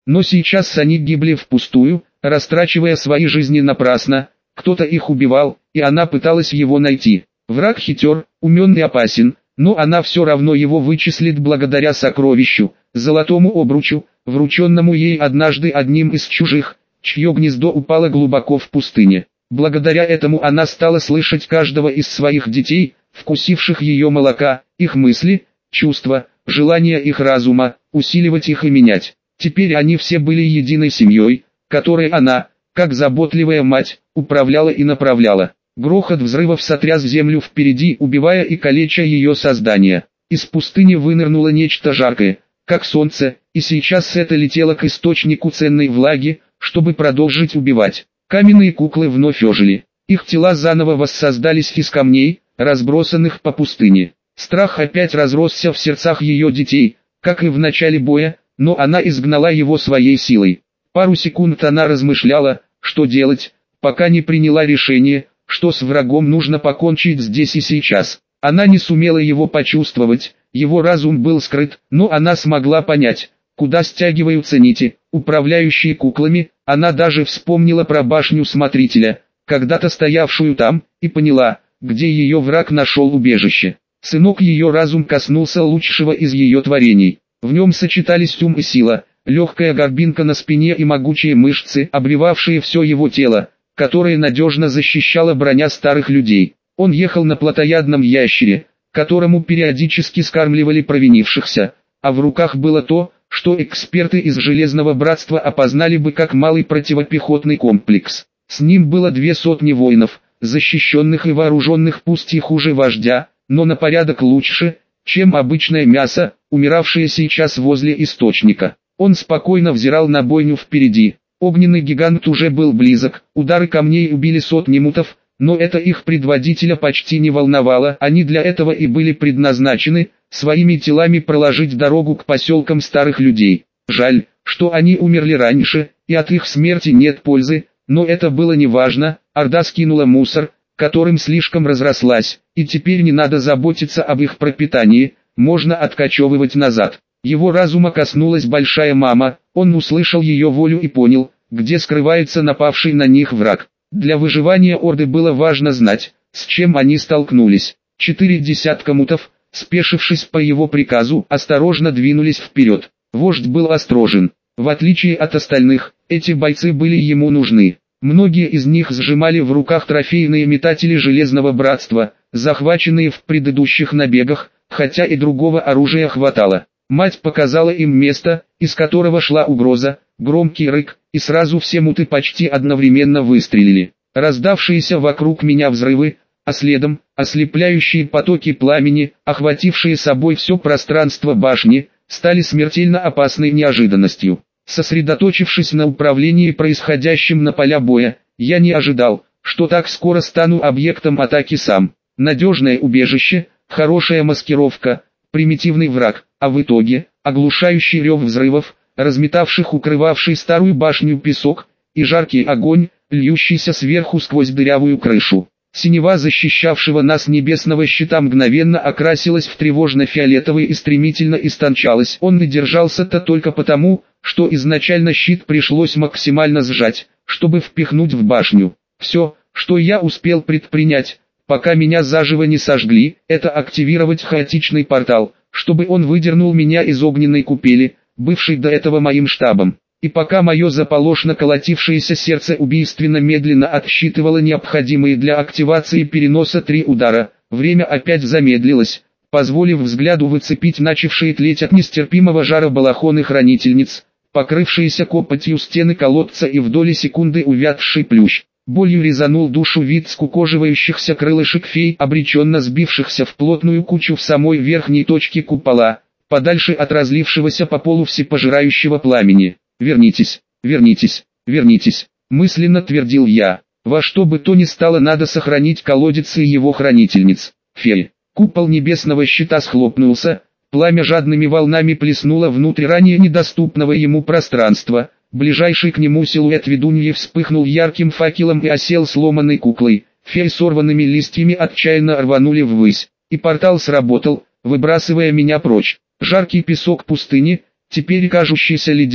Но сейчас они гибли впустую, растрачивая свои жизни напрасно, кто-то их убивал, и она пыталась его найти. Враг хитер, умен и опасен, но она все равно его вычислит благодаря сокровищу, золотому обручу, врученному ей однажды одним из чужих, чье гнездо упало глубоко в пустыне. Благодаря этому она стала слышать каждого из своих детей, вкусивших ее молока, их мысли, чувства, желания их разума, усиливать их и менять. Теперь они все были единой семьей, которой она, как заботливая мать, управляла и направляла. Грохот взрывов сотряс землю впереди, убивая и калеча ее создание. Из пустыни вынырнуло нечто жаркое, как солнце, и сейчас это летело к источнику ценной влаги, чтобы продолжить убивать. Каменные куклы вновь ожили. Их тела заново воссоздались из камней, разбросанных по пустыне. Страх опять разросся в сердцах ее детей, как и в начале боя, но она изгнала его своей силой. Пару секунд она размышляла, что делать, пока не приняла решение, что с врагом нужно покончить здесь и сейчас. Она не сумела его почувствовать, его разум был скрыт, но она смогла понять, куда стягиваются нити, управляющие куклами. Она даже вспомнила про башню смотрителя, когда-то стоявшую там, и поняла, где ее враг нашел убежище. Сынок, ее разум коснулся лучшего из ее творений. В нем сочетались ум и сила, легкая горбинка на спине и могучие мышцы, обвивавшие все его тело, которое надежно защищала броня старых людей. Он ехал на плотоядном ящере, которому периодически скармливали провинившихся, а в руках было то, что эксперты из Железного Братства опознали бы как малый противопехотный комплекс. С ним было 200 воинов, защищенных и вооруженных пусть и хуже вождя, но на порядок лучше, чем обычное мясо, умиравшее сейчас возле источника. Он спокойно взирал на бойню впереди. Огненный гигант уже был близок, удары камней убили сотни мутов, но это их предводителя почти не волновало, они для этого и были предназначены, своими телами проложить дорогу к поселкам старых людей. Жаль, что они умерли раньше, и от их смерти нет пользы, но это было не важно. Орда скинула мусор, которым слишком разрослась, и теперь не надо заботиться об их пропитании, можно откачевывать назад. Его разума коснулась большая мама, он услышал ее волю и понял, где скрывается напавший на них враг. Для выживания Орды было важно знать, с чем они столкнулись. 4 десятка мутов, спешившись по его приказу, осторожно двинулись вперед. Вождь был осторожен. В отличие от остальных, эти бойцы были ему нужны. Многие из них сжимали в руках трофейные метатели Железного Братства, захваченные в предыдущих набегах, хотя и другого оружия хватало. Мать показала им место, из которого шла угроза, громкий рык, и сразу все муты почти одновременно выстрелили. Раздавшиеся вокруг меня взрывы, а следом, ослепляющие потоки пламени, охватившие собой все пространство башни, стали смертельно опасной неожиданностью. Сосредоточившись на управлении происходящим на поля боя, я не ожидал, что так скоро стану объектом атаки сам. Надежное убежище, хорошая маскировка, примитивный враг, а в итоге, оглушающий рев взрывов, разметавших укрывавший старую башню песок, и жаркий огонь, льющийся сверху сквозь дырявую крышу. Синева защищавшего нас небесного щита мгновенно окрасилась в тревожно-фиолетовый и стремительно истончалась. Он не держался-то только потому, что изначально щит пришлось максимально сжать, чтобы впихнуть в башню. Все, что я успел предпринять, пока меня заживо не сожгли, это активировать хаотичный портал, чтобы он выдернул меня из огненной купели, бывшей до этого моим штабом. И пока мое заполошно колотившееся сердце убийственно медленно отсчитывало необходимые для активации переноса 3 удара, время опять замедлилось, позволив взгляду выцепить начавшие тлеть от нестерпимого жара балахоны хранительниц, покрывшиеся копотью стены колодца и в доли секунды увядший плющ. Болью резанул душу вид скукоживающихся крылышек фей, обреченно сбившихся в плотную кучу в самой верхней точке купола, подальше от разлившегося по полу всепожирающего пламени. «Вернитесь, вернитесь, вернитесь», мысленно твердил я. Во что бы то ни стало надо сохранить колодец и его хранительниц. Феи. Купол небесного щита схлопнулся, пламя жадными волнами плеснуло внутрь ранее недоступного ему пространства. Ближайший к нему силуэт ведуньи вспыхнул ярким факелом и осел сломанной куклой. Феи сорванными листьями отчаянно рванули ввысь, и портал сработал, выбрасывая меня прочь. Жаркий песок пустыни, теперь кажущийся ледяным,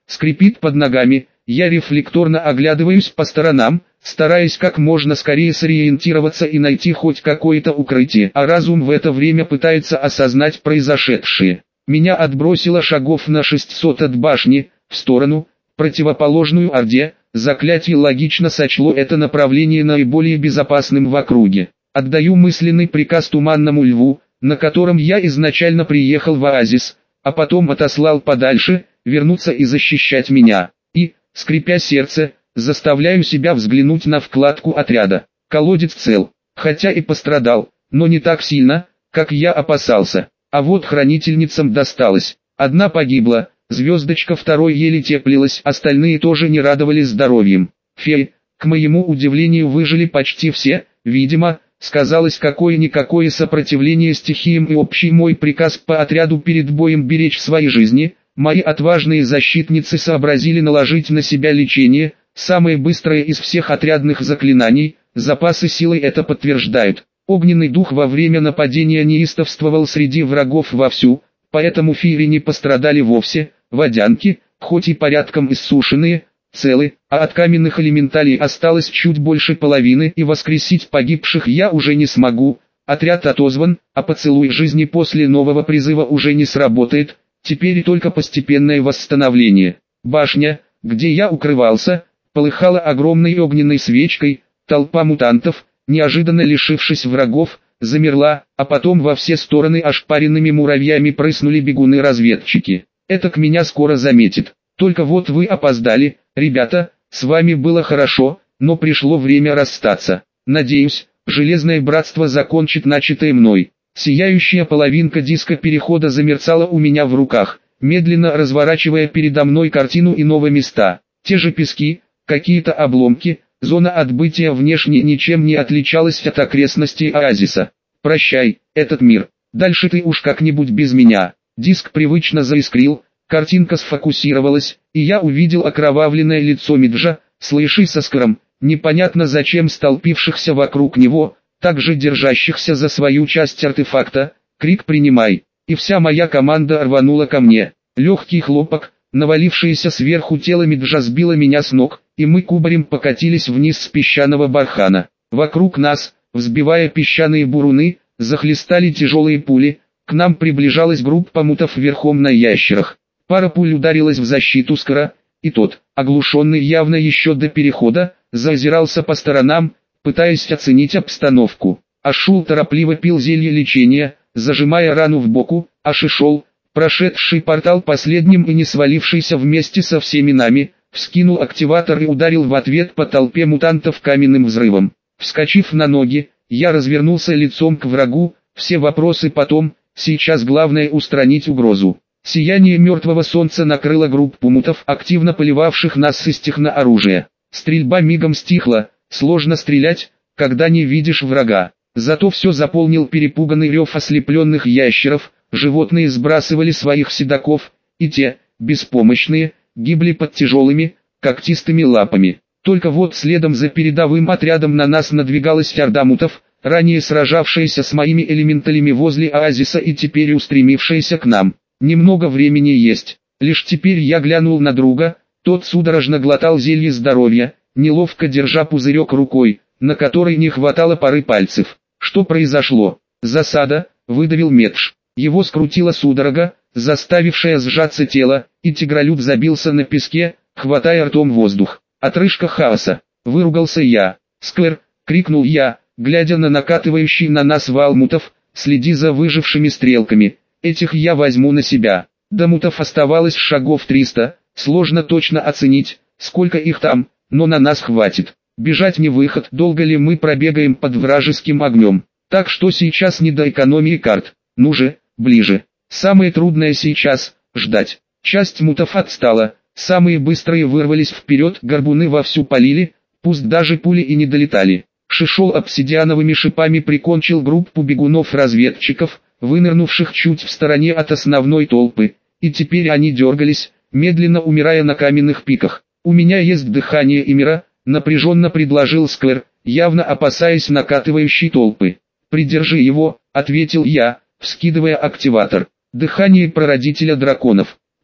скрипит под ногами, я рефлекторно оглядываюсь по сторонам, стараясь как можно скорее сориентироваться и найти хоть какое-то укрытие, а разум в это время пытается осознать произошедшее. Меня отбросило шагов на 600 от башни, в сторону, противоположную Орде. Заклятие логично сочло это направление наиболее безопасным в округе. Отдаю мысленный приказ Туманному Льву, на котором я изначально приехал в оазис, а потом отослал подальше, вернуться и защищать меня. И, скрипя сердце, заставляю себя взглянуть на вкладку отряда. Колодец цел, хотя и пострадал, но не так сильно, как я опасался. А вот хранительницам досталось. Одна погибла, звездочка второй еле теплилась, остальные тоже не радовались здоровьем. Феи, к моему удивлению, выжили почти все, видимо, сказалось какое-никакое сопротивление стихиям и общий мой приказ по отряду перед боем беречь свои жизни. Мои отважные защитницы сообразили наложить на себя лечение, самое быстрое из всех отрядных заклинаний, запасы силы это подтверждают. Огненный дух во время нападения неистовствовал среди врагов вовсю, поэтому феи не пострадали вовсе. Водянки, хоть и порядком иссушенные, целы, а от каменных элементалей осталось чуть больше половины, и воскресить погибших я уже не смогу. Отряд отозван, а поцелуй жизни после нового призыва уже не сработает, теперь только постепенное восстановление. Башня, где я укрывался, полыхала огромной огненной свечкой, толпа мутантов, неожиданно лишившись врагов, замерла, а потом во все стороны ошпаренными муравьями прыснули бегуны-разведчики. Этак меня скоро заметит. Только вот вы опоздали, ребята, с вами было хорошо, но пришло время расстаться. Надеюсь, Железное Братство закончит начатое мной. Сияющая половинка диска перехода замерцала у меня в руках, медленно разворачивая передо мной картину иного места. Те же пески, какие-то обломки, зона отбытия внешне ничем не отличалась от окрестностей оазиса. Прощай, этот мир, дальше ты уж как-нибудь без меня. Диск привычно заискрил, картинка сфокусировалась, и я увидел окровавленное лицо Миджа, с Лэйши со Скаром, непонятно зачем столпившихся вокруг него, также держащихся за свою часть артефакта. Крик «Принимай!» И вся моя команда рванула ко мне. Легкий хлопок, навалившееся сверху тело Миджа сбило меня с ног, и мы кубарем покатились вниз с песчаного бархана. Вокруг нас, взбивая песчаные буруны, захлестали тяжелые пули. К нам приближалась группа мутов верхом на ящерах. Пара пуль ударилась в защиту Скара, и тот, оглушенный явно еще до перехода, заозирался по сторонам, пытаясь оценить обстановку. Ашул торопливо пил зелье лечения, зажимая рану в боку, а Шишол, прошедший портал последним и не свалившийся вместе со всеми нами, вскинул активатор и ударил в ответ по толпе мутантов каменным взрывом. Вскочив на ноги, я развернулся лицом к врагу. Все вопросы потом, сейчас главное устранить угрозу. Сияние мертвого солнца накрыло группу мутов, активно поливавших нас из технооружия. Стрельба мигом стихла, сложно стрелять, когда не видишь врага. Зато все заполнил перепуганный рев ослепленных ящеров, животные сбрасывали своих седаков, и те, беспомощные, гибли под тяжелыми, когтистыми лапами. Только вот следом за передовым отрядом на нас надвигалась орда мутов, ранее сражавшаяся с моими элементалями возле оазиса и теперь устремившаяся к нам. Немного времени есть. Лишь теперь я глянул на друга, тот судорожно глотал зелье здоровья, неловко держа пузырек рукой, на которой не хватало пары пальцев. Что произошло? Засада, выдавил Медж. Его скрутила судорога, заставившая сжаться тело, и тигролюд забился на песке, хватая ртом воздух. Отрыжка хаоса, выругался я. Сквер, крикнул я, глядя на накатывающий на нас вал мутов, следи за выжившими стрелками, этих я возьму на себя. До мутов оставалось шагов 300, сложно точно оценить, сколько их там, но на нас хватит. Бежать не выход, долго ли мы пробегаем под вражеским огнем. Так что сейчас не до экономии карт, ну же, ближе. Самое трудное сейчас – ждать. Часть мутов отстала, самые быстрые вырвались вперед, горбуны вовсю полили, пусть даже пули и не долетали. Шишол обсидиановыми шипами прикончил группу бегунов-разведчиков, вынырнувших чуть в стороне от основной толпы, и теперь они дергались, медленно умирая на каменных пиках. «У меня есть дыхание Эмира», — напряженно предложил Сквер, явно опасаясь накатывающей толпы. «Придержи его», — ответил я, вскидывая активатор. «Дыхание прародителя драконов».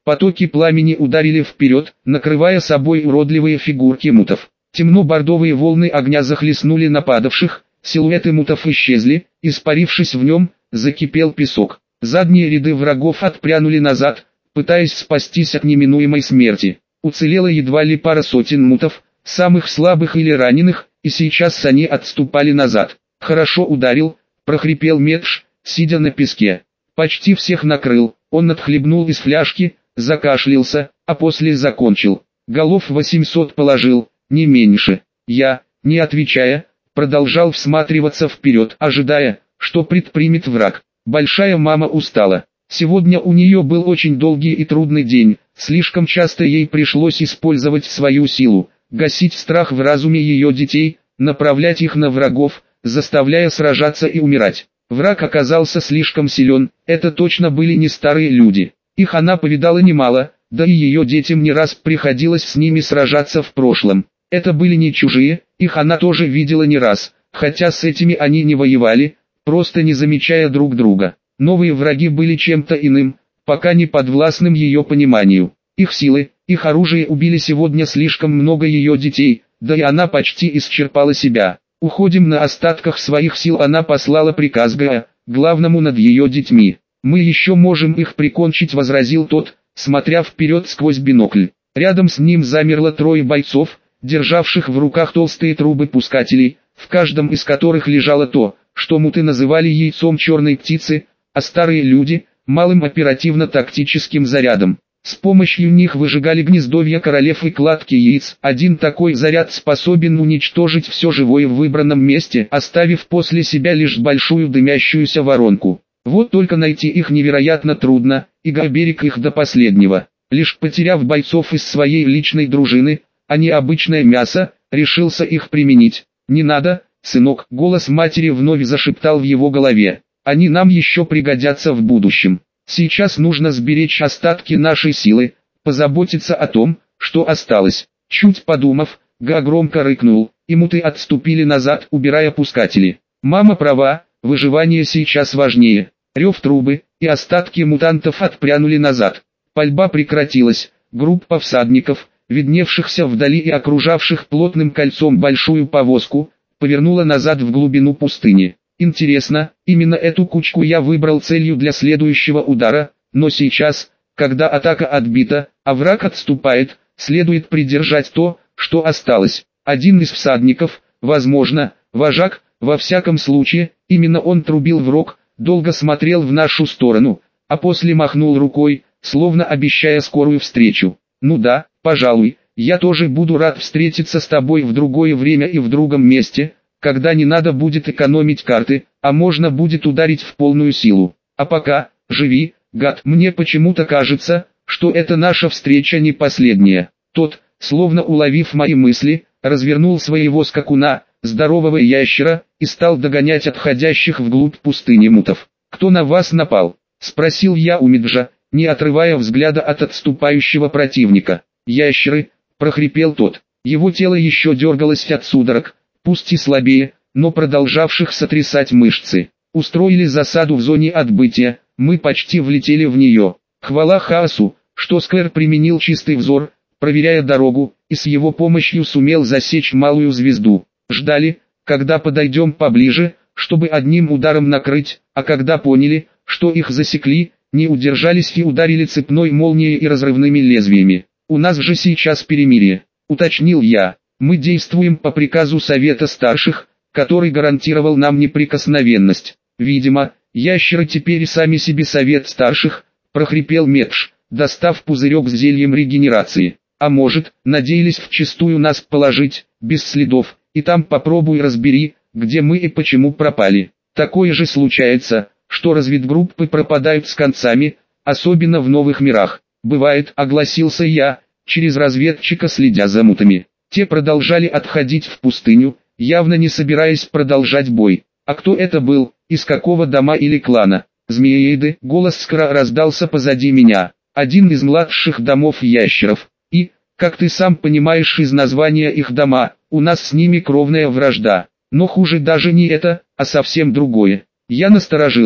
Потоки пламени ударили вперед, накрывая собой уродливые фигурки мутов. Темно-бордовые волны огня захлестнули нападавших, силуэты мутов исчезли, испарившись в нем, закипел песок. Задние ряды врагов отпрянули назад, пытаясь спастись от неминуемой смерти. Уцелело едва ли пара сотен мутов, самых слабых или раненых, и сейчас они отступали назад. «Хорошо ударил», — прохрипел Медж, сидя на песке. «Почти всех накрыл». Он отхлебнул из фляжки, закашлялся, а после закончил. «Голов 800 положил, не меньше». Я, не отвечая, продолжал всматриваться вперед, ожидая, что предпримет враг. Большая мама устала. Сегодня у нее был очень долгий и трудный день, слишком часто ей пришлось использовать свою силу, гасить страх в разуме ее детей, направлять их на врагов, заставляя сражаться и умирать. Враг оказался слишком силен, это точно были не старые люди. Их она повидала немало, да и ее детям не раз приходилось с ними сражаться в прошлом. Это были не чужие, их она тоже видела не раз, хотя с этими они не воевали, просто не замечая друг друга. Новые враги были чем-то иным, пока не подвластным ее пониманию. Их силы, их оружие убили сегодня слишком много ее детей, да и она почти исчерпала себя. «Уходим». На остатках своих сил она послала приказ Гая, главному над ее детьми. «Мы еще можем их прикончить», — возразил тот, смотря вперед сквозь бинокль. Рядом с ним замерло трое бойцов, державших в руках толстые трубы пускателей, в каждом из которых лежало то, что муты называли яйцом черной птицы, а старые люди – малым оперативно-тактическим зарядом. С помощью них выжигали гнездовья королев и кладки яиц. Один такой заряд способен уничтожить все живое в выбранном месте, оставив после себя лишь большую дымящуюся воронку. Вот только найти их невероятно трудно, и Гай берег их до последнего. Лишь потеряв бойцов из своей личной дружины, а не обычное мясо, решился их применить. «Не надо, сынок», — голос матери вновь зашептал в его голове. «Они нам еще пригодятся в будущем. Сейчас нужно сберечь остатки нашей силы, позаботиться о том, что осталось». Чуть подумав, Га громко рыкнул, и муты отступили назад, убирая пускатели. «Мама права, выживание сейчас важнее». Рев трубы, и остатки мутантов отпрянули назад. Пальба прекратилась, группа всадников, видневшихся вдали и окружавших плотным кольцом большую повозку, повернула назад в глубину пустыни. Интересно, именно эту кучку я выбрал целью для следующего удара, но сейчас, когда атака отбита, а враг отступает, следует придержать то, что осталось. Один из всадников, возможно, вожак, во всяком случае, именно он трубил в рог, долго смотрел в нашу сторону, а после махнул рукой, словно обещая скорую встречу. «Ну да, пожалуй, я тоже буду рад встретиться с тобой в другое время и в другом месте, когда не надо будет экономить карты, а можно будет ударить в полную силу. А пока, живи, гад». Мне почему-то кажется, что это наша встреча не последняя. Тот, словно уловив мои мысли, развернул своего скакуна, здорового ящера, и стал догонять отходящих вглубь пустыни мутов. «Кто на вас напал?» — спросил я у Меджа, не отрывая взгляда от отступающего противника. «Ящеры», — прохрипел тот. Его тело еще дергалось от судорог, пусть и слабее, но продолжавших сотрясать мышцы. Устроили засаду в зоне отбытия, мы почти влетели в нее. Хвала Хаосу, что Сквер применил чистый взор, проверяя дорогу, и с его помощью сумел засечь малую звезду. Ждали, когда подойдем поближе, чтобы одним ударом накрыть, а когда поняли, что их засекли, не удержались и ударили цепной молнией и разрывными лезвиями. «У нас же сейчас перемирие», — уточнил я. «Мы действуем по приказу Совета Старших, который гарантировал нам неприкосновенность. Видимо, ящеры теперь и сами себе Совет Старших», — прохрипел Медж, достав пузырек с зельем регенерации. «А может, надеялись вчистую нас положить, без следов, и там попробуй разбери, где мы и почему пропали. Такое же случается, что разведгруппы пропадают с концами, особенно в новых мирах. Бывает», — огласился я, через разведчика следя за мутами. Те продолжали отходить в пустыню, явно не собираясь продолжать бой. «А кто это был, из какого дома или клана?» «Змееиды», — голос Скра раздался позади меня. «Один из младших домов ящеров. И, как ты сам понимаешь из названия их дома, у нас с ними кровная вражда. Но хуже даже не это, а совсем другое». Я насторожился.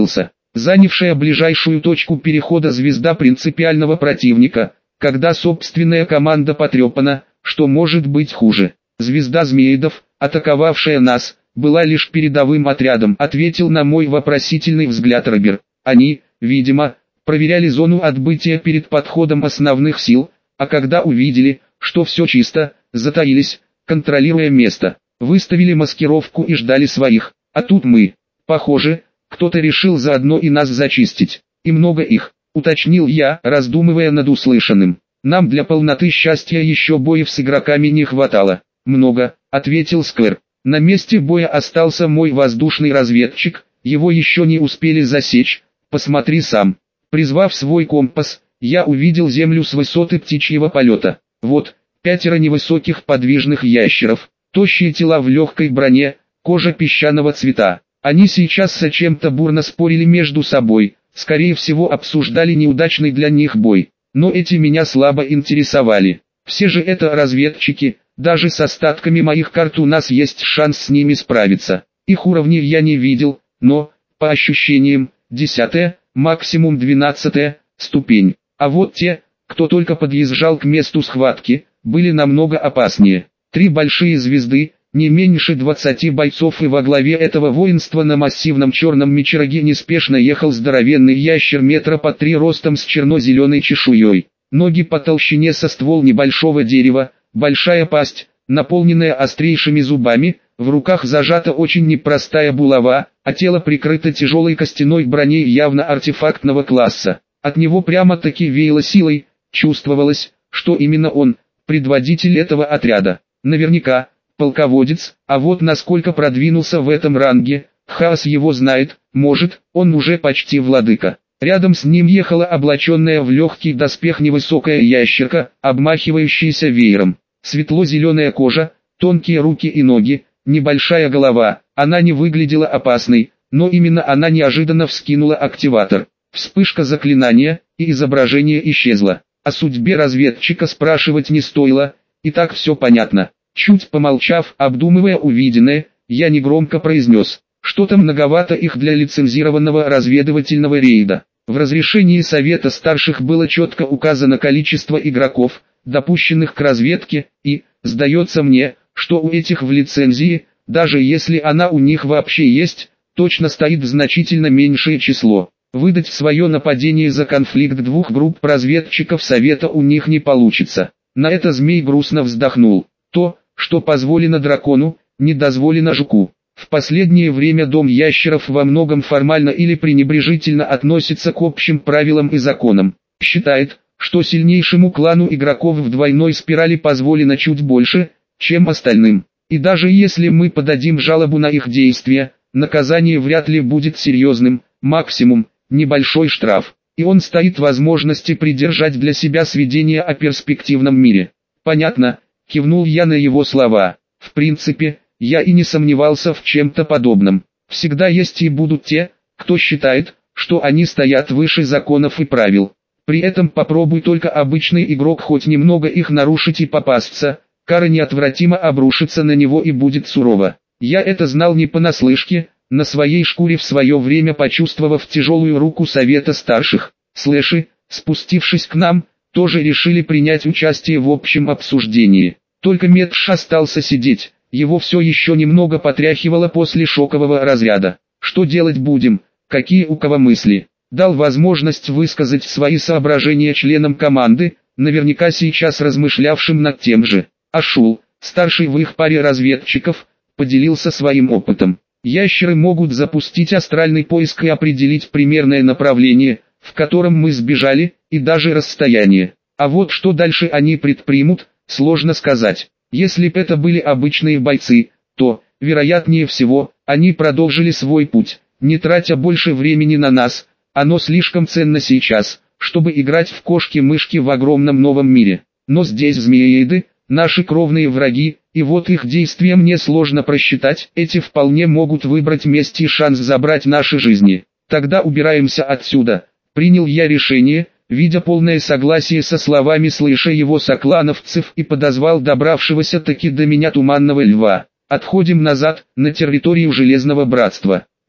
занявшая ближайшую точку перехода звезда принципиального противника. Когда собственная команда потрепана, что может быть хуже? Звезда змеидов, атаковавшая нас, была лишь передовым отрядом, ответил на мой вопросительный взгляд Робер. Они, видимо, проверяли зону отбытия перед подходом основных сил, а когда увидели, что все чисто, затаились, контролируя место, выставили маскировку и ждали своих. А тут мы. Похоже, кто-то решил заодно и нас зачистить. И много их, уточнил я, раздумывая над услышанным. Нам для полноты счастья еще боев с игроками не хватало. Много, ответил Сквер. На месте боя остался мой воздушный разведчик, его еще не успели засечь, посмотри сам. Призвав свой компас, я увидел землю с высоты птичьего полета. Вот, 5 невысоких подвижных ящеров, тощие тела в легкой броне, кожа песчаного цвета. Они сейчас о чем-то бурно спорили между собой, скорее всего обсуждали неудачный для них бой. Но эти меня слабо интересовали. Все же это разведчики, даже с остатками моих карт у нас есть шанс с ними справиться. Их уровни я не видел, но, по ощущениям, 10-я, максимум 12-я ступень. А вот те, кто только подъезжал к месту схватки, были намного опаснее. 3 большие звезды, не меньше 20 бойцов, и во главе этого воинства на массивном черном мечероге неспешно ехал здоровенный ящер метра по 3 ростом с черно-зеленой чешуей. Ноги по толщине со ствол небольшого дерева, большая пасть, наполненная острейшими зубами, в руках зажата очень непростая булава, а тело прикрыто тяжелой костяной броней явно артефактного класса. От него прямо-таки веяло силой, чувствовалось, что именно он, предводитель этого отряда. Наверняка, полководец, а вот насколько продвинулся в этом ранге, Хаос его знает, может, он уже почти владыка. Рядом с ним ехала облаченная в легкий доспех невысокая ящерка, обмахивающаяся веером. Светло-зеленая кожа, тонкие руки и ноги, небольшая голова. Она не выглядела опасной, но именно она неожиданно вскинула активатор. Вспышка заклинания, и изображение исчезло. О судьбе разведчика спрашивать не стоило, и так все понятно. Чуть помолчав, обдумывая увиденное, я негромко произнес: что-то многовато их для лицензированного разведывательного рейда. В разрешении Совета Старших было четко указано количество игроков, допущенных к разведке, и, сдается мне, что у этих в лицензии, даже если она у них вообще есть, точно стоит значительно меньшее число. Выдать свое нападение за конфликт двух групп разведчиков Совета у них не получится. На это Змей грустно вздохнул. То, что позволено дракону, не дозволено жуку. В последнее время Дом Ящеров во многом формально или пренебрежительно относится к общим правилам и законам. Считает, что сильнейшему клану игроков в двойной спирали позволено чуть больше, чем остальным. И даже если мы подадим жалобу на их действия, наказание вряд ли будет серьезным, максимум небольшой штраф. И он стоит возможности придержать для себя сведения о перспективном мире. Понятно, кивнул я на его слова. В принципе, я и не сомневался в чем-то подобном. Всегда есть и будут те, кто считает, что они стоят выше законов и правил. При этом попробуй только обычный игрок хоть немного их нарушить и попасться, кара неотвратимо обрушится на него и будет сурова. Я это знал не понаслышке, на своей шкуре в свое время почувствовав тяжелую руку Совета Старших. Слэши, спустившись к нам, тоже решили принять участие в общем обсуждении. Только Медш остался сидеть, его все еще немного потряхивало после шокового разряда. Что делать будем, какие у кого мысли? Дал возможность высказать свои соображения членам команды, наверняка сейчас размышлявшим над тем же. Ашул, старший в их паре разведчиков, поделился своим опытом. Ящеры могут запустить астральный поиск и определить примерное направление, в котором мы сбежали, и даже расстояние. А вот что дальше они предпримут, сложно сказать. Если б это были обычные бойцы, то, вероятнее всего, они продолжили свой путь, не тратя больше времени на нас. Оно слишком ценно сейчас, чтобы играть в кошки-мышки в огромном новом мире. Но здесь змееиды, наши кровные враги, и вот их действия мне сложно просчитать. Эти вполне могут выбрать месть и шанс забрать наши жизни. Тогда убираемся отсюда. Принял я решение, видя полное согласие со словами слыша его соклановцев, и подозвал добравшегося таки до меня Туманного Льва. Отходим назад, на территорию Железного Братства.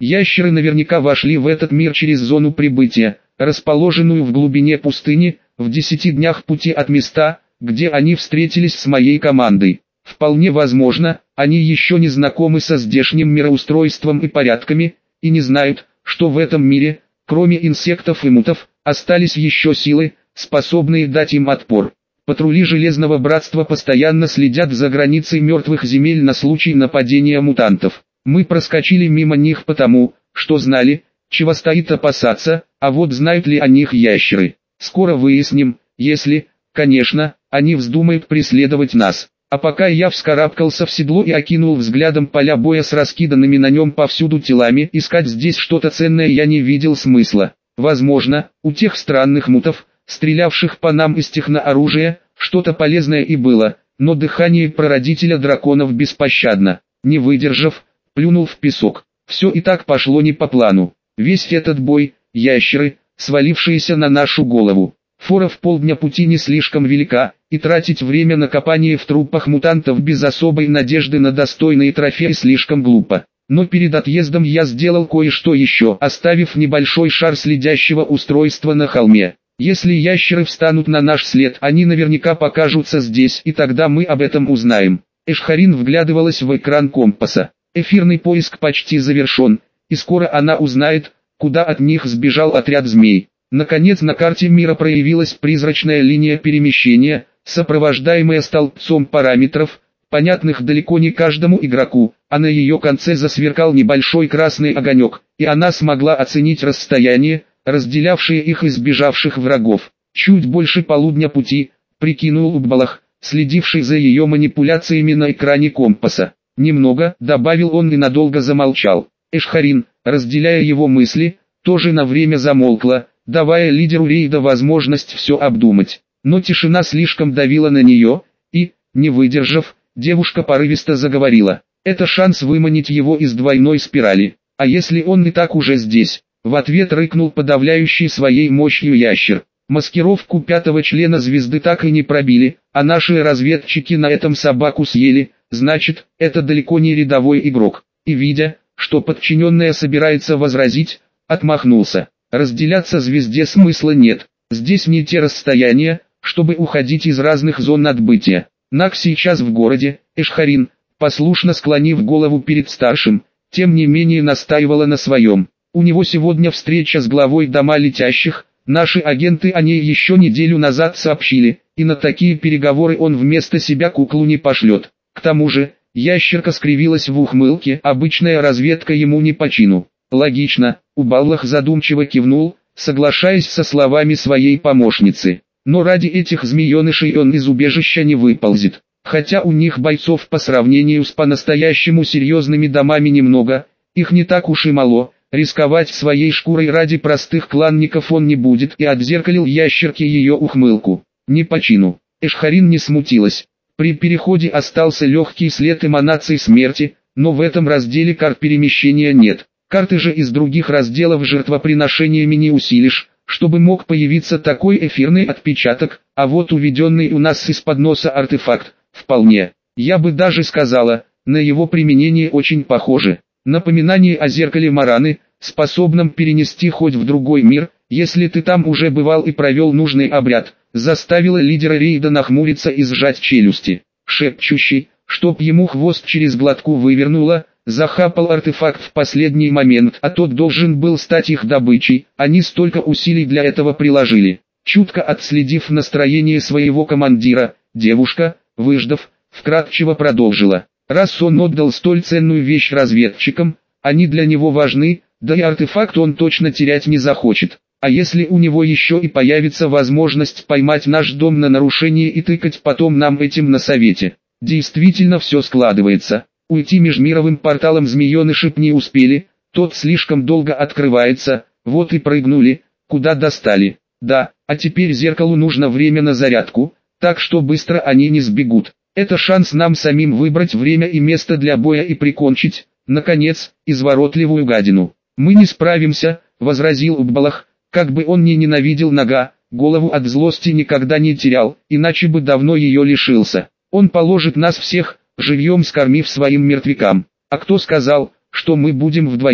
Ящеры наверняка вошли в этот мир через зону прибытия, расположенную в глубине пустыни, в 10 днях пути от места, где они встретились с моей командой. Вполне возможно, они еще не знакомы со здешним мироустройством и порядками, и не знают, что в этом мире, кроме инсектов и мутов, остались еще силы, способные дать им отпор. Патрули Железного Братства постоянно следят за границей мертвых земель на случай нападения мутантов. Мы проскочили мимо них потому, что знали, чего стоит опасаться, а вот знают ли о них ящеры. Скоро выясним, если, конечно, они вздумают преследовать нас. А пока я вскарабкался в седло и окинул взглядом поля боя с раскиданными на нем повсюду телами, искать здесь что-то ценное я не видел смысла. Возможно, у тех странных мутов, стрелявших по нам из технооружия, что-то полезное и было, но дыхание прародителя драконов беспощадно. Не выдержав, плюнул в песок. Все и так пошло не по плану. Весь этот бой, ящеры, свалившиеся на нашу голову. Фора в полдня пути не слишком велика, и тратить время на копание в трупах мутантов без особой надежды на достойные трофеи слишком глупо. Но перед отъездом я сделал кое-что еще, оставив небольшой шар следящего устройства на холме. Если ящеры встанут на наш след, они наверняка покажутся здесь, и тогда мы об этом узнаем. Эшхарин вглядывалась в экран компаса. Эфирный поиск почти завершен, и скоро она узнает, куда от них сбежал отряд змей. Наконец на карте мира проявилась призрачная линия перемещения, сопровождаемая столбцом параметров, понятных далеко не каждому игроку, а на ее конце засверкал небольшой красный огонек, и она смогла оценить расстояние, разделявшее их и сбежавших врагов. Чуть больше полудня пути, прикинул Уббалах, следивший за ее манипуляциями на экране компаса. Немного, добавил он и надолго замолчал. Эшхарин, разделяя его мысли, тоже на время замолкла, давая лидеру рейда возможность все обдумать. Но тишина слишком давила на нее, и, не выдержав, девушка порывисто заговорила. Это шанс выманить его из двойной спирали. А если он и так уже здесь? В ответ рыкнул подавляющий своей мощью ящер. Маскировку пятого члена звезды так и не пробили, а наши разведчики на этом собаку съели, значит, это далеко не рядовой игрок. И видя, что подчиненная собирается возразить, отмахнулся. Разделяться звезде смысла нет. Здесь не те расстояния, чтобы уходить из разных зон отбытия. Нак сейчас в городе, Эшхарин, послушно склонив голову перед старшим, тем не менее настаивала на своем. У него сегодня встреча с главой Дома Летящих, наши агенты о ней еще неделю назад сообщили, и на такие переговоры он вместо себя куклу не пошлет. К тому же, ящерка скривилась в ухмылке, обычная разведка ему не по чину. Логично, Убаллах задумчиво кивнул, соглашаясь со словами своей помощницы. Но ради этих змеенышей он из убежища не выползет. Хотя у них бойцов по сравнению с по-настоящему серьезными домами немного, их не так уж и мало, рисковать своей шкурой ради простых кланников он не будет, и отзеркалил ящерке ее ухмылку. Не по чину. Эшхарин не смутилась. При переходе остался легкий след эманаций смерти, но в этом разделе карт перемещения нет. Карты же из других разделов жертвоприношениями не усилишь, чтобы мог появиться такой эфирный отпечаток, а вот уведенный у нас из-под носа артефакт, вполне. Я бы даже сказала, на его применение очень похоже. Напоминание о зеркале Мараны, способном перенести хоть в другой мир, если ты там уже бывал и провел нужный обряд, заставило лидера рейда нахмуриться и сжать челюсти. Шепчущий, чтоб ему хвост через глотку вывернуло, захапал артефакт в последний момент, а тот должен был стать их добычей, они столько усилий для этого приложили. Чутко отследив настроение своего командира, девушка, выждав, вкратчиво продолжила. Раз он отдал столь ценную вещь разведчикам, они для него важны, да и артефакт он точно терять не захочет. А если у него еще и появится возможность поймать наш дом на нарушение и тыкать потом нам этим на совете? Действительно все складывается. Уйти межмировым порталом змееныши не успели, тот слишком долго открывается, вот и прыгнули, куда достали. Да, а теперь зеркалу нужно время на зарядку, так что быстро они не сбегут. Это шанс нам самим выбрать время и место для боя и прикончить, наконец, изворотливую гадину. «Мы не справимся», — возразил Уббалах, как бы он ни ненавидел Нага, голову от злости никогда не терял, иначе бы давно ее лишился. Он положит нас всех, живьем скормив своим мертвякам. А кто сказал, что мы будем вдвоем?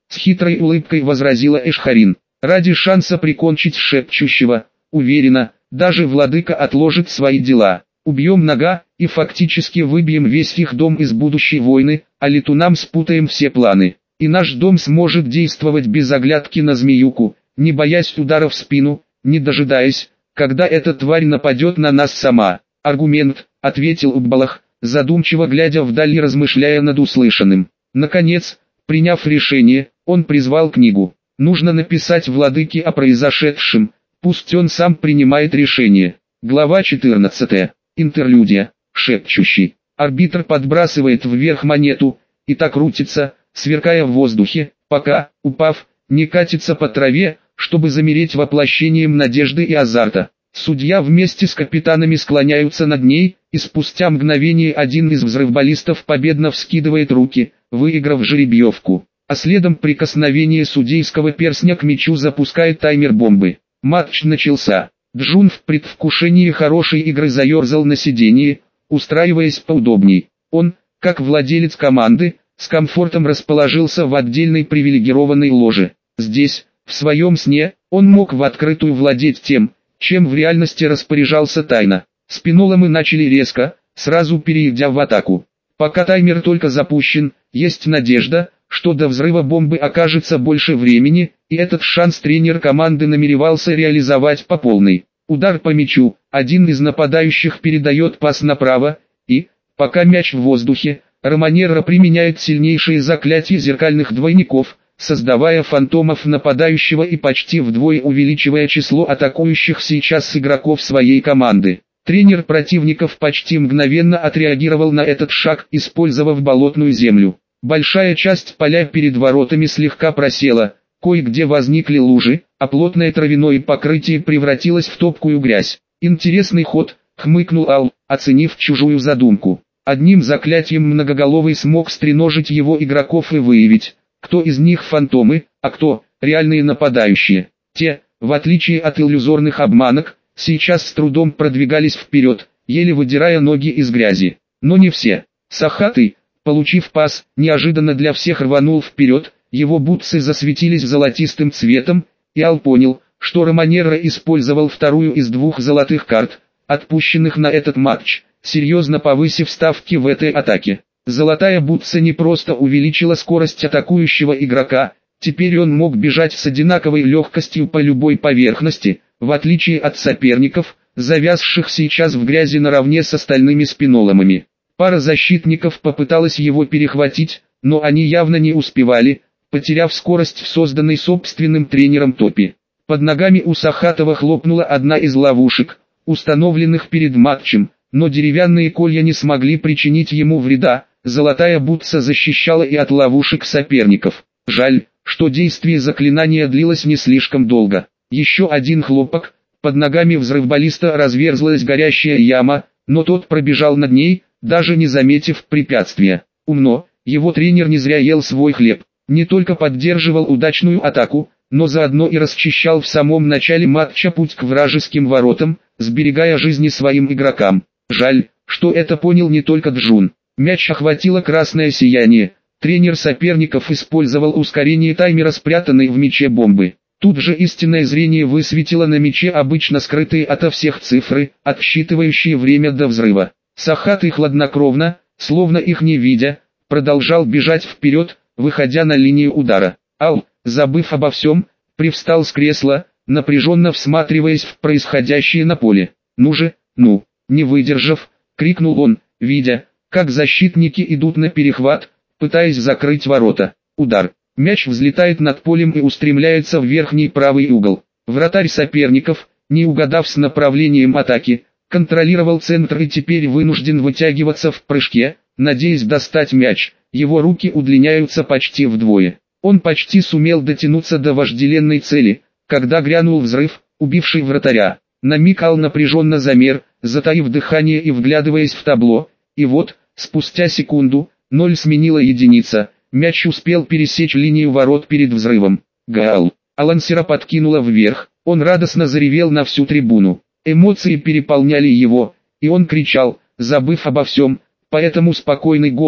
С хитрой улыбкой возразила Эшхарин. Ради шанса прикончить шепчущего, уверена, даже владыка отложит свои дела. Убьем Нага, и фактически выбьем весь их дом из будущей войны, а летунам спутаем все планы. И наш дом сможет действовать без оглядки на змеюку, не боясь удара в спину, не дожидаясь, когда эта тварь нападет на нас сама. Аргумент, ответил Уббалах, задумчиво глядя вдаль и размышляя над услышанным. Наконец, приняв решение, он призвал книгу. Нужно написать владыке о произошедшем, пусть он сам принимает решение. Глава 14. Интерлюдия. Шепчущий. Арбитр подбрасывает вверх монету, и так крутится, сверкая в воздухе, пока, упав, не катится по траве, чтобы замереть воплощением надежды и азарта. Судья вместе с капитанами склоняются над ней, и спустя мгновение один из взрывболистов победно вскидывает руки, выиграв жеребьевку. А следом прикосновение судейского перстня к мячу запускает таймер бомбы. Матч начался. Джун в предвкушении хорошей игры заерзал на сиденье, устраиваясь поудобней. Он, как владелец команды, с комфортом расположился в отдельной привилегированной ложе. Здесь, в своем сне, он мог в открытую владеть тем, чем в реальности распоряжался тайно. Спиноломы начали резко, сразу перейдя в атаку. Пока таймер только запущен, есть надежда, что до взрыва бомбы окажется больше времени, и этот шанс тренер команды намеревался реализовать по полной. Удар по мячу, один из нападающих передает пас направо, и, пока мяч в воздухе, Романьеро применяет сильнейшие заклятия зеркальных двойников, создавая фантомов нападающего и почти вдвое увеличивая число атакующих сейчас игроков своей команды. Тренер противников почти мгновенно отреагировал на этот шаг, использовав болотную землю. Большая часть поля перед воротами слегка просела, кое-где возникли лужи, а плотное травяное покрытие превратилось в топкую грязь. «Интересный ход», — хмыкнул Ал, оценив чужую задумку. Одним заклятием многоголовый смог стреножить его игроков и выявить, кто из них фантомы, а кто реальные нападающие. Те, в отличие от иллюзорных обманок, сейчас с трудом продвигались вперед, еле выдирая ноги из грязи. Но не все. Сахатый, получив пас, неожиданно для всех рванул вперед, его бутсы засветились золотистым цветом, и Ал понял, что Романьеро использовал вторую из двух золотых карт, отпущенных на этот матч, серьезно повысив ставки в этой атаке. Золотая бутса не просто увеличила скорость атакующего игрока, теперь он мог бежать с одинаковой легкостью по любой поверхности, в отличие от соперников, завязших сейчас в грязи наравне с остальными спиноломами. Пара защитников попыталась его перехватить, но они явно не успевали, потеряв скорость в созданной собственным тренером топе. Под ногами у Сахатова хлопнула одна из ловушек, установленных перед матчем, но деревянные колья не смогли причинить ему вреда, золотая бутса защищала и от ловушек соперников. Жаль, что действие заклинания длилось не слишком долго. Еще один хлопок, под ногами взрывболиста разверзлась горящая яма, но тот пробежал над ней, даже не заметив препятствия. Умно, его тренер не зря ел свой хлеб, не только поддерживал удачную атаку, но заодно и расчищал в самом начале матча путь к вражеским воротам, сберегая жизни своим игрокам. Жаль, что это понял не только Джун. Мяч охватило красное сияние. Тренер соперников использовал ускорение таймера, спрятанной в мяче бомбы. Тут же истинное зрение высветило на мяче обычно скрытые ото всех цифры, отсчитывающие время до взрыва. Сахатый хладнокровно, словно их не видя, продолжал бежать вперед, выходя на линию удара. Ал, забыв обо всем, привстал с кресла, напряженно всматриваясь в происходящее на поле. «Ну же, ну!» Не выдержав, крикнул он, видя, как защитники идут на перехват, пытаясь закрыть ворота. Удар. Мяч взлетает над полем и устремляется в верхний правый угол. Вратарь соперников, не угадав с направлением атаки, контролировал центр и теперь вынужден вытягиваться в прыжке, надеясь достать мяч. Его руки удлиняются почти вдвое. Он почти сумел дотянуться до вожделенной цели, когда грянул взрыв, убивший вратаря. На миг Ал напряженно замер, затаив дыхание и вглядываясь в табло, и вот, спустя секунду, 0 сменила единица, мяч успел пересечь линию ворот перед взрывом. Гол! Алансера подкинула вверх, он радостно заревел на всю трибуну. Эмоции переполняли его, и он кричал, забыв обо всем, поэтому спокойный голос,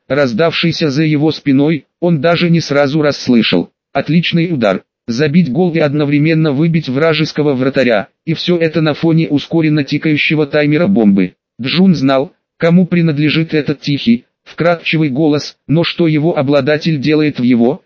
раздавшийся за его спиной, он даже не сразу расслышал. Отличный удар. Забить гол и одновременно выбить вражеского вратаря, и все это на фоне ускоренно тикающего таймера бомбы. Джун знал, кому принадлежит этот тихий, вкрадчивый голос, но что его обладатель делает в его,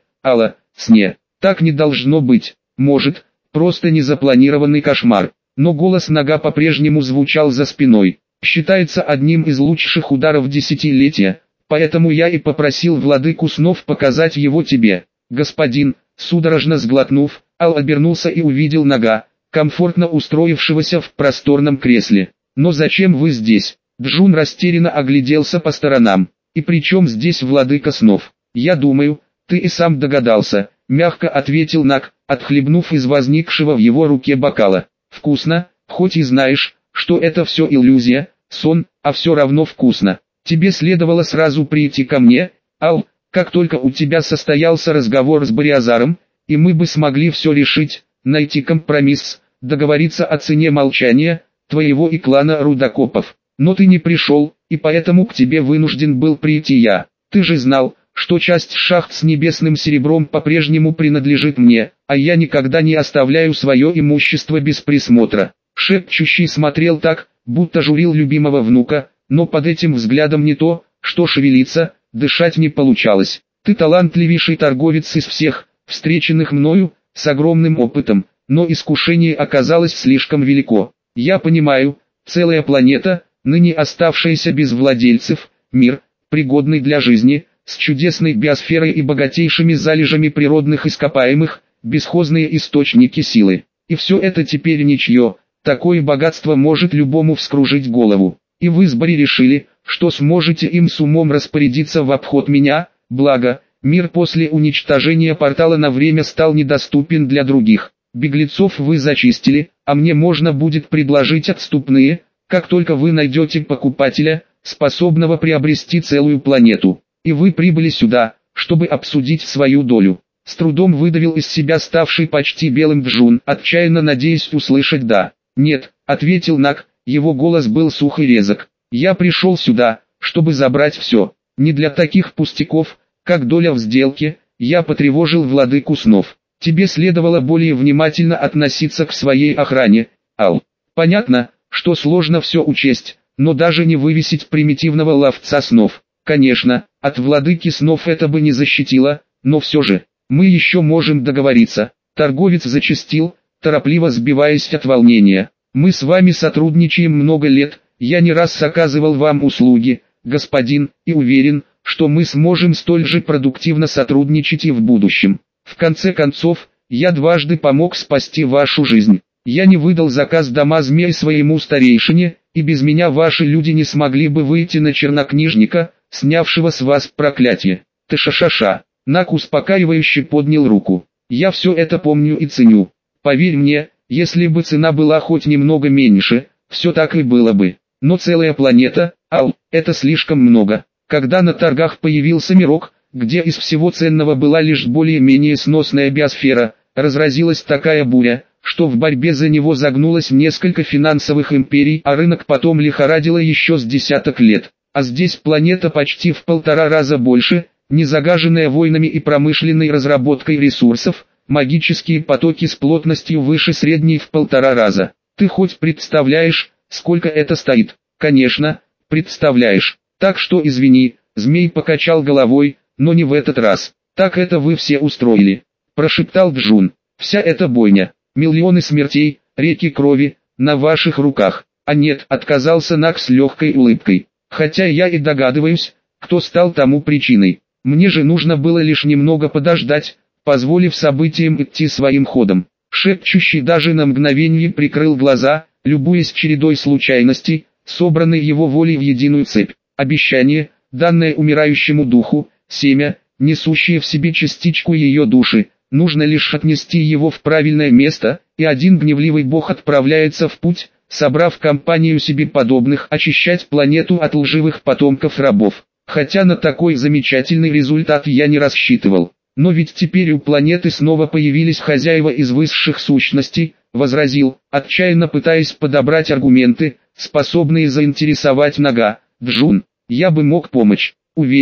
сне. Так не должно быть. Может, просто незапланированный кошмар. Но голос Нага по-прежнему звучал за спиной. Считается одним из лучших ударов десятилетия, поэтому я и попросил владыку снов показать его тебе. Господин, судорожно сглотнув, обернулся и увидел Нага, комфортно устроившегося в просторном кресле. Но зачем вы здесь? Джун растерянно огляделся по сторонам. И при чем здесь владыка снов? Я думаю, ты и сам догадался, мягко ответил Наг, отхлебнув из возникшего в его руке бокала. Вкусно, хоть и знаешь, что это все иллюзия, сон, а все равно вкусно. Тебе следовало сразу прийти ко мне, как только у тебя состоялся разговор с Бариазаром, и мы бы смогли все решить, найти компромисс, договориться о цене молчания, твоего и клана Рудокопов. Но ты не пришел, и поэтому к тебе вынужден был прийти я. Ты же знал, что часть шахт с небесным серебром по-прежнему принадлежит мне, а я никогда не оставляю свое имущество без присмотра. Шепчущий смотрел так, будто журил любимого внука, но под этим взглядом не то, что шевелиться, дышать не получалось. Ты талантливейший торговец из всех, встреченных мною, с огромным опытом, но искушение оказалось слишком велико. Я понимаю, целая планета, ныне оставшаяся без владельцев, мир, пригодный для жизни, с чудесной биосферой и богатейшими залежами природных ископаемых, бесхозные источники силы. И все это теперь ничье, такое богатство может любому вскружить голову. И вы с Бари решили, что сможете им с умом распорядиться в обход меня, благо, мир после уничтожения портала на время стал недоступен для других. Беглецов вы зачистили, а мне можно будет предложить отступные, как только вы найдете покупателя, способного приобрести целую планету. И вы прибыли сюда, чтобы обсудить свою долю. С трудом выдавил из себя ставший почти белым Джун, отчаянно надеясь услышать «да». «Нет», — ответил Наг, его голос был сух и резок. «Я пришел сюда, чтобы забрать все. Не для таких пустяков, как доля в сделке, я потревожил владыку снов. Тебе следовало более внимательно относиться к своей охране, Ал. Понятно, что сложно все учесть, но даже не вывесить примитивного ловца снов. Конечно, от владыки снов это бы не защитило, но все же, мы еще можем договориться». Торговец зачастил, торопливо сбиваясь от волнения. «Мы с вами сотрудничаем много лет, я не раз оказывал вам услуги, господин, и уверен, что мы сможем столь же продуктивно сотрудничать и в будущем. В конце концов, я дважды помог спасти вашу жизнь. Я не выдал заказ дома змей своему старейшине, и без меня ваши люди не смогли бы выйти на чернокнижника, снявшего с вас проклятие. Ты-ша-ша-ша». Наг успокаивающе поднял руку. «Я все это помню и ценю. Поверь мне, если бы цена была хоть немного меньше, все так и было бы. Но целая планета, это слишком много». Когда на торгах появился мирок, где из всего ценного была лишь более-менее сносная биосфера, разразилась такая буря, что в борьбе за него загнулось несколько финансовых империй, а рынок потом лихорадило еще с десяток лет. А здесь планета почти в 1,5 раза больше, не загаженная войнами и промышленной разработкой ресурсов, магические потоки с плотностью выше средней в 1,5 раза. Ты хоть представляешь, сколько это стоит? Конечно, представляешь. Так что извини, змей покачал головой, но не в этот раз. Так это вы все устроили, прошептал Джун. Вся эта бойня, миллионы смертей, реки крови, на ваших руках. А нет, отказался Наг с легкой улыбкой. Хотя я и догадываюсь, кто стал тому причиной. Мне же нужно было лишь немного подождать, позволив событиям идти своим ходом. Шепчущий даже на мгновение прикрыл глаза, любуясь чередой случайностей, собранной его волей в единую цепь. Обещание, данное умирающему духу, семя, несущее в себе частичку ее души, нужно лишь отнести его в правильное место, и один гневливый бог отправляется в путь, собрав компанию себе подобных, очищать планету от лживых потомков рабов. Хотя на такой замечательный результат я не рассчитывал. Но ведь теперь у планеты снова появились хозяева из высших сущностей, возразил, отчаянно пытаясь подобрать аргументы, способные заинтересовать Нага. Джун, я бы мог помочь. Уверен,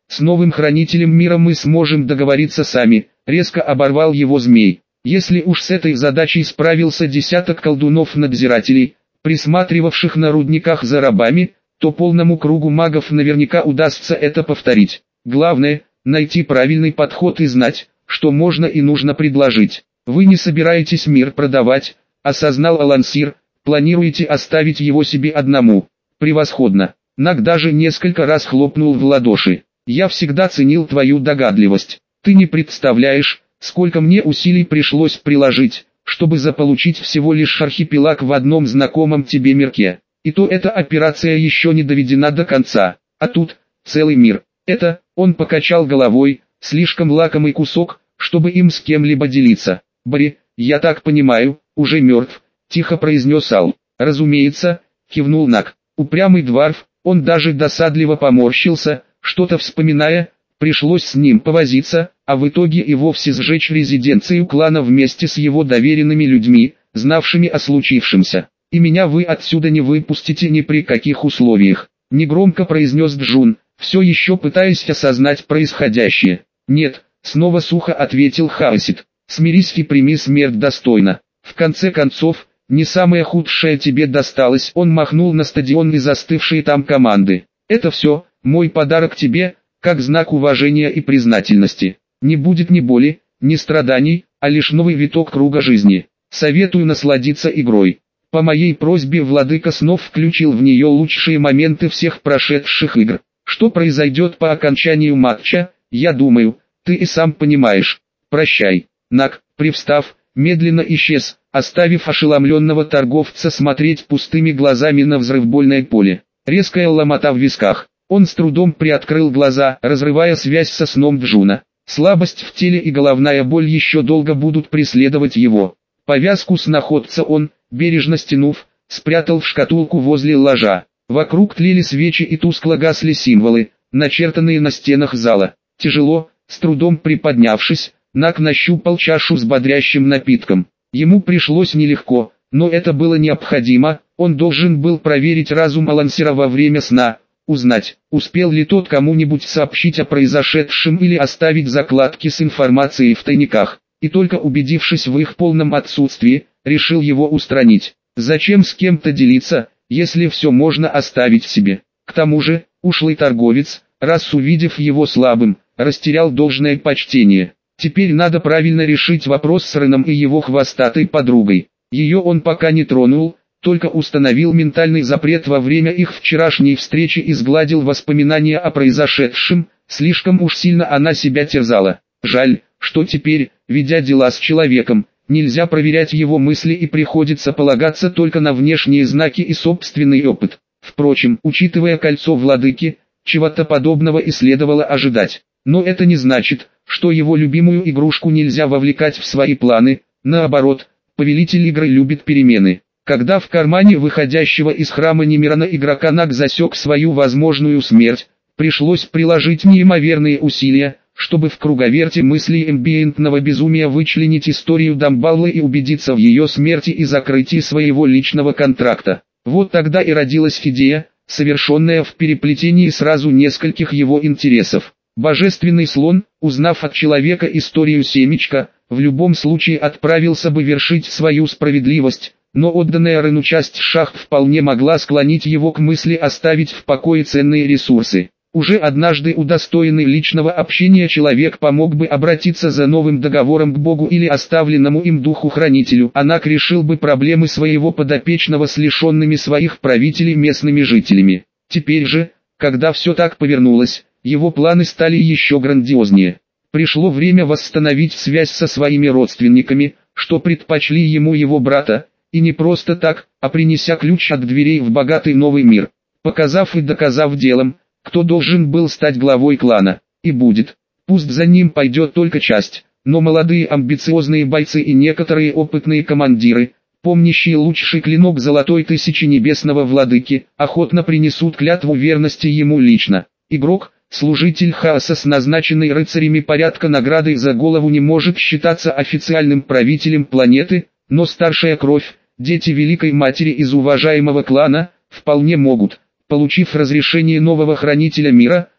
С новым хранителем мира мы сможем договориться сами, резко оборвал его змей. Если уж с этой задачей справился десяток колдунов-надзирателей, присматривавших на рудниках за рабами, то полному кругу магов наверняка удастся это повторить. Главное, найти правильный подход и знать, что можно и нужно предложить. Вы не собираетесь мир продавать, осознал Алансир, планируете оставить его себе одному. Превосходно. Наг даже несколько раз хлопнул в ладоши. Я всегда ценил твою догадливость. Ты не представляешь, сколько мне усилий пришлось приложить, чтобы заполучить всего лишь архипелаг в одном знакомом тебе мирке. И то эта операция еще не доведена до конца, а тут целый мир. Это, он покачал головой, слишком лакомый кусок, чтобы им с кем-либо делиться. Бри, я так понимаю, уже мертв, тихо произнес Ал. Разумеется, кивнул Наг. Упрямый дварф, он даже досадливо поморщился, что-то вспоминая, пришлось с ним повозиться, а в итоге и вовсе сжечь резиденцию клана вместе с его доверенными людьми, знавшими о случившемся. «И меня вы отсюда не выпустите ни при каких условиях», — негромко произнес Джун, все еще пытаясь осознать происходящее. «Нет», — снова сухо ответил Хаосит, — «смирись и прими смерть достойно. В конце концов, не самое худшее тебе досталось». Он махнул на стадион и застывшие там команды. «Это все, мой подарок тебе, как знак уважения и признательности. Не будет ни боли, ни страданий, а лишь новый виток круга жизни. Советую насладиться игрой». По моей просьбе владыка снов включил в нее лучшие моменты всех прошедших игр. Что произойдет по окончанию матча, я думаю, ты и сам понимаешь. Прощай. Наг, привстав, медленно исчез, оставив ошеломленного торговца смотреть пустыми глазами на взрывбольное поле. Резкая ломота в висках. Он с трудом приоткрыл глаза, разрывая связь со сном Джуна. Слабость в теле и головная боль еще долго будут преследовать его. Повязку сноходца он, бережно стянув, спрятал в шкатулку возле ложа. Вокруг тлели свечи и тускло гасли символы, начертанные на стенах зала. Тяжело, с трудом приподнявшись, Наг нащупал чашу с бодрящим напитком. Ему пришлось нелегко, но это было необходимо, он должен был проверить разум Алансира во время сна, узнать, успел ли тот кому-нибудь сообщить о произошедшем или оставить закладки с информацией в тайниках. И только убедившись в их полном отсутствии, решил его устранить. Зачем с кем-то делиться, если все можно оставить себе? К тому же, ушлый торговец, раз увидев его слабым, растерял должное почтение. Теперь надо правильно решить вопрос с Реном и его хвостатой подругой. Ее он пока не тронул, только установил ментальный запрет во время их вчерашней встречи и сгладил воспоминания о произошедшем, слишком уж сильно она себя терзала. Жаль, что теперь, ведя дела с человеком, нельзя проверять его мысли и приходится полагаться только на внешние знаки и собственный опыт. Впрочем, учитывая кольцо владыки, чего-то подобного и следовало ожидать. Но это не значит, что его любимую игрушку нельзя вовлекать в свои планы, наоборот, повелитель игры любит перемены. Когда в кармане выходящего из храма Немирана игрока Наг засек свою возможную смерть, пришлось приложить неимоверные усилия, чтобы в круговерте мыслей эмбиентного безумия вычленить историю Дамбаллы и убедиться в ее смерти и закрытии своего личного контракта. Вот тогда и родилась идея, совершенная в переплетении сразу нескольких его интересов. Божественный слон, узнав от человека историю семечка, в любом случае отправился бы вершить свою справедливость, но отданная Рену часть шахт вполне могла склонить его к мысли оставить в покое ценные ресурсы. Уже однажды удостоенный личного общения человек помог бы обратиться за новым договором к Богу или оставленному им духу-хранителю, а Наг решил бы проблемы своего подопечного с лишенными своих правителей местными жителями. Теперь же, когда все так повернулось, его планы стали еще грандиознее. Пришло время восстановить связь со своими родственниками, что предпочли ему его брата, и не просто так, а принеся ключ от дверей в богатый новый мир. Показав и доказав делом, кто должен был стать главой клана, и будет. Пусть за ним пойдет только часть, но молодые амбициозные бойцы и некоторые опытные командиры, помнящие лучший клинок золотой тысячи небесного владыки, охотно принесут клятву верности ему лично. Игрок, служитель хаоса с назначенной рыцарями порядка наградой за голову не может считаться официальным правителем планеты, но старшая кровь, дети Великой Матери из уважаемого клана, вполне могут, получив разрешение нового хранителя мира,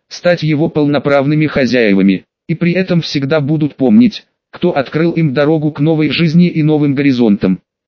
стать его полноправными хозяевами, и при этом всегда будут помнить, кто открыл им дорогу к новой жизни и новым горизонтам.